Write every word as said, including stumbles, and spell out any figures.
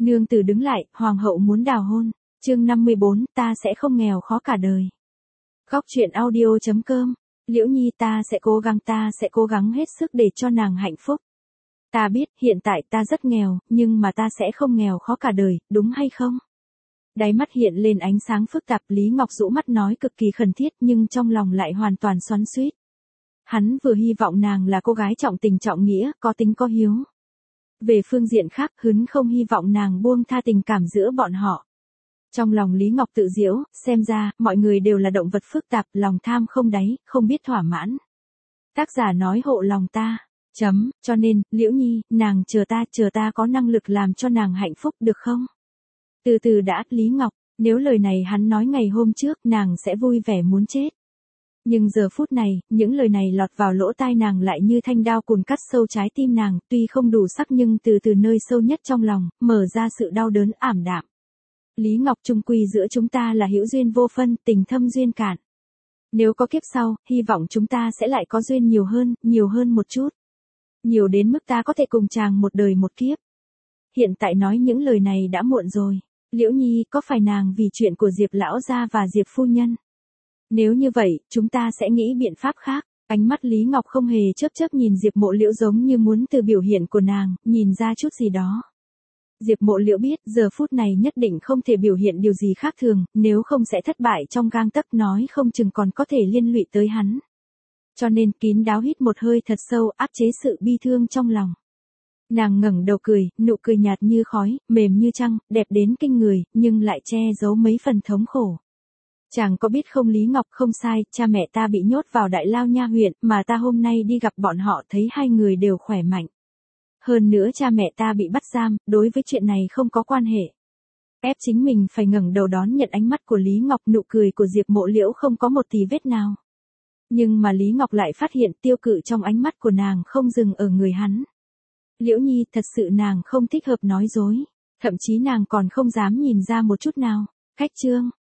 Nương tử đứng lại, hoàng hậu muốn đào hôn. Chương năm mươi bốn, ta sẽ không nghèo khó cả đời. Góc truyện audio chấm com. Liễu Nhi, ta sẽ cố gắng, ta sẽ cố gắng hết sức để cho nàng hạnh phúc. Ta biết, hiện tại ta rất nghèo, nhưng mà ta sẽ không nghèo khó cả đời, đúng hay không? Đáy mắt hiện lên ánh sáng phức tạp, Lý Ngọc rũ mắt nói cực kỳ khẩn thiết nhưng trong lòng lại hoàn toàn xoắn xuýt. Hắn vừa hy vọng nàng là cô gái trọng tình trọng nghĩa, có tính có hiếu. Về phương diện khác, hắn không hy vọng nàng buông tha tình cảm giữa bọn họ. Trong lòng Lý Ngọc tự giễu, xem ra, mọi người đều là động vật phức tạp, lòng tham không đáy, không biết thỏa mãn. Tác giả nói hộ lòng ta, chấm, cho nên, Liễu Nhi, nàng chờ ta, chờ ta có năng lực làm cho nàng hạnh phúc được không? Từ từ đã, Lý Ngọc, nếu lời này hắn nói ngày hôm trước, nàng sẽ vui vẻ muốn chết. Nhưng giờ phút này, những lời này lọt vào lỗ tai nàng lại như thanh đao cùn cắt sâu trái tim nàng, tuy không đủ sắc nhưng từ từ nơi sâu nhất trong lòng, mở ra sự đau đớn ảm đạm. Lý Ngọc, chung quy giữa chúng ta là hữu duyên vô phân, tình thâm duyên cạn. Nếu có kiếp sau, hy vọng chúng ta sẽ lại có duyên nhiều hơn, nhiều hơn một chút. Nhiều đến mức ta có thể cùng chàng một đời một kiếp. Hiện tại nói những lời này đã muộn rồi. Liễu Nhi, có phải nàng vì chuyện của Diệp lão gia và Diệp phu nhân? Nếu như vậy, chúng ta sẽ nghĩ biện pháp khác. Ánh mắt Lý Ngọc không hề chớp chớp nhìn Diệp Mộ Liễu giống như muốn từ biểu hiện của nàng, nhìn ra chút gì đó. Diệp Mộ Liễu biết giờ phút này nhất định không thể biểu hiện điều gì khác thường, nếu không sẽ thất bại trong gang tấc, nói không chừng còn có thể liên lụy tới hắn. Cho nên kín đáo hít một hơi thật sâu, áp chế sự bi thương trong lòng. Nàng ngẩng đầu cười, nụ cười nhạt như khói, mềm như trăng, đẹp đến kinh người, nhưng lại che giấu mấy phần thống khổ. Chàng có biết không Lý Ngọc, không sai, cha mẹ ta bị nhốt vào Đại Lao Nha huyện, mà ta hôm nay đi gặp bọn họ thấy hai người đều khỏe mạnh. Hơn nữa cha mẹ ta bị bắt giam, đối với chuyện này không có quan hệ. Ép chính mình phải ngẩng đầu đón nhận ánh mắt của Lý Ngọc, nụ cười của Diệp Mộ Liễu không có một tì vết nào. Nhưng mà Lý Ngọc lại phát hiện tiêu cự trong ánh mắt của nàng không dừng ở người hắn. Liễu Nhi, thật sự nàng không thích hợp nói dối, thậm chí nàng còn không dám nhìn ra một chút nào. Khách chương,